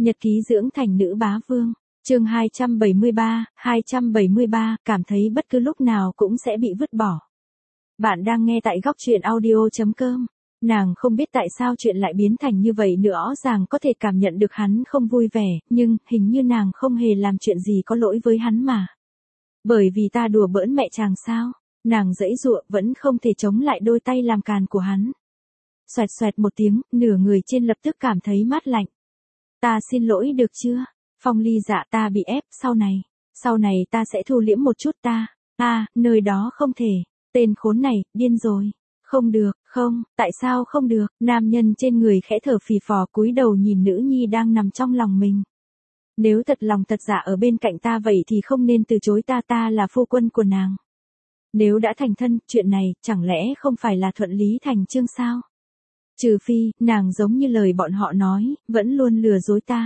Nhật ký dưỡng thành nữ bá vương. Chương 273, cảm thấy bất cứ lúc nào cũng sẽ bị vứt bỏ. Bạn đang nghe tại góc truyện audio.com. Nàng không biết tại sao chuyện lại biến thành như vậy nữa, rõ ràng có thể cảm nhận được hắn không vui vẻ, nhưng hình như nàng không hề làm chuyện gì có lỗi với hắn mà. Bởi vì ta đùa bỡn mẹ chàng sao? Nàng giãy giụa vẫn không thể chống lại đôi tay làm càn của hắn. Xoẹt xoẹt một tiếng, nửa người trên lập tức cảm thấy mát lạnh. Ta xin lỗi được chưa? Phong Ly Dạ, ta bị ép, sau này ta sẽ thu liễm một chút ta. Nơi đó không thể. Tên khốn này, điên rồi. Không được, không, tại sao không được? Nam nhân trên người khẽ thở phì phò cúi đầu nhìn nữ nhi đang nằm trong lòng mình. Nếu thật lòng thật dạ ở bên cạnh ta vậy thì không nên từ chối ta, ta là phu quân của nàng. Nếu đã thành thân, chuyện này chẳng lẽ không phải là thuận lý thành chương sao? Trừ phi, nàng giống như lời bọn họ nói, vẫn luôn lừa dối ta.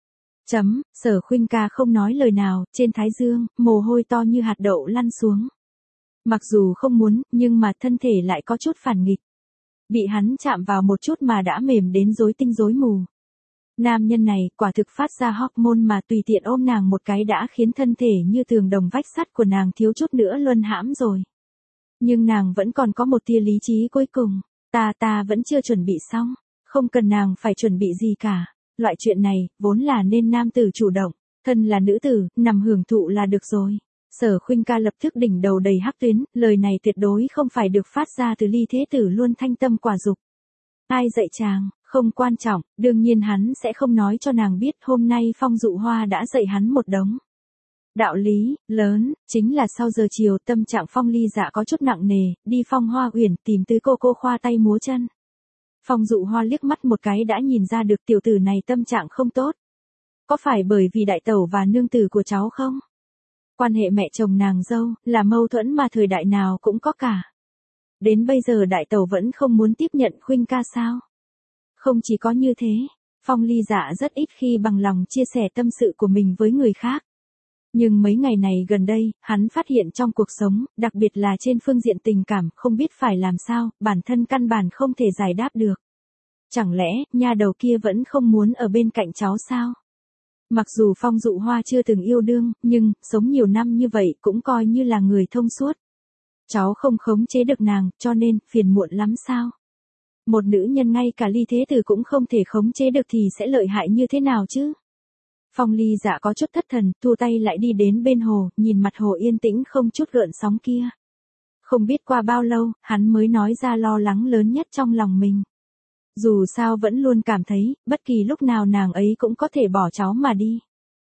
Sở Khuynh ca không nói lời nào, trên thái dương, mồ hôi to như hạt đậu lăn xuống. Mặc dù không muốn, nhưng mà thân thể lại có chút phản nghịch. Bị hắn chạm vào một chút mà đã mềm đến rối tinh rối mù. Nam nhân này quả thực phát ra hormone mà tùy tiện ôm nàng một cái đã khiến thân thể như tường đồng vách sắt của nàng thiếu chút nữa luân hãm rồi. Nhưng nàng vẫn còn có một tia lý trí cuối cùng. Ta vẫn chưa chuẩn bị xong. Không cần nàng phải chuẩn bị gì cả. Loại chuyện này, vốn là nên nam tử chủ động. Thân là nữ tử, nằm hưởng thụ là được rồi. Sở Khuynh ca lập tức đỉnh đầu đầy hắc tuyến, lời này tuyệt đối không phải được phát ra từ Ly Thế Tử luôn thanh tâm quả dục. Ai dạy chàng, không quan trọng, đương nhiên hắn sẽ không nói cho nàng biết hôm nay Phong Dụ Hoa đã dạy hắn một đống. Đạo lý, lớn, chính là sau giờ chiều tâm trạng Phong Ly Dạ có chút nặng nề, đi Phong Hoa Uyển tìm tứ cô khoa tay múa chân. Phong Dụ Hoa liếc mắt một cái đã nhìn ra được tiểu tử này tâm trạng không tốt. Có phải bởi vì đại tẩu và nương tử của cháu không? Quan hệ mẹ chồng nàng dâu, là mâu thuẫn mà thời đại nào cũng có cả. Đến bây giờ đại tẩu vẫn không muốn tiếp nhận Khuynh ca sao? Không chỉ có như thế, Phong Ly Dạ rất ít khi bằng lòng chia sẻ tâm sự của mình với người khác. Nhưng mấy ngày này gần đây, hắn phát hiện trong cuộc sống, đặc biệt là trên phương diện tình cảm, không biết phải làm sao, bản thân căn bản không thể giải đáp được. Chẳng lẽ, nha đầu kia vẫn không muốn ở bên cạnh cháu sao? Mặc dù Phong Dụ Hoa chưa từng yêu đương, nhưng, sống nhiều năm như vậy cũng coi như là người thông suốt. Cháu không khống chế được nàng, cho nên, phiền muộn lắm sao? Một nữ nhân ngay cả Ly Thế Tử cũng không thể khống chế được thì sẽ lợi hại như thế nào chứ? Phong Ly Dạ có chút thất thần, thu tay lại đi đến bên hồ, nhìn mặt hồ yên tĩnh không chút gợn sóng kia. Không biết qua bao lâu, hắn mới nói ra lo lắng lớn nhất trong lòng mình. Dù sao vẫn luôn cảm thấy, bất kỳ lúc nào nàng ấy cũng có thể bỏ cháu mà đi.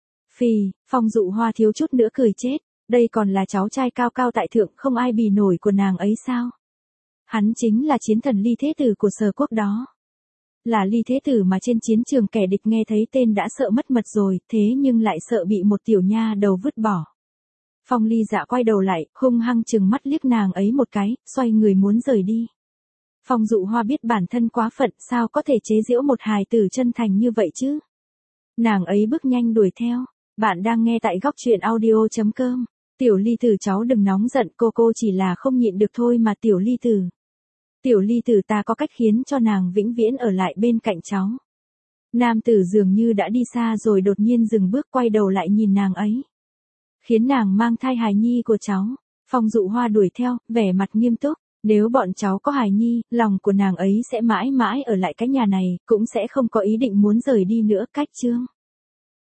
Phong Dụ Hoa thiếu chút nữa cười chết, đây còn là cháu trai cao cao tại thượng không ai bì nổi của nàng ấy sao? Hắn chính là chiến thần Ly Thế Tử của Sở Quốc đó. Là Ly Thế Tử mà trên chiến trường kẻ địch nghe thấy tên đã sợ mất mật rồi, thế nhưng lại sợ bị một tiểu nha đầu vứt bỏ. Phong Ly Dạ quay đầu lại, hung hăng trừng mắt liếc nàng ấy một cái, xoay người muốn rời đi. Phong Dụ Hoa biết bản thân quá phận, sao có thể chế giễu một hài tử chân thành như vậy chứ? Nàng ấy bước nhanh đuổi theo. Bạn đang nghe tại góc truyện audio.com. Tiểu Ly Tử, cháu đừng nóng giận, cô chỉ là không nhịn được thôi mà Tiểu Ly Tử. Tiểu Ly Tử, ta có cách khiến cho nàng vĩnh viễn ở lại bên cạnh cháu. Nam tử dường như đã đi xa rồi đột nhiên dừng bước quay đầu lại nhìn nàng ấy. Khiến nàng mang thai hài nhi của cháu. Phong Dụ Hoa đuổi theo, vẻ mặt nghiêm túc. Nếu bọn cháu có hài nhi, lòng của nàng ấy sẽ mãi mãi ở lại cái nhà này, cũng sẽ không có ý định muốn rời đi nữa. Cách chương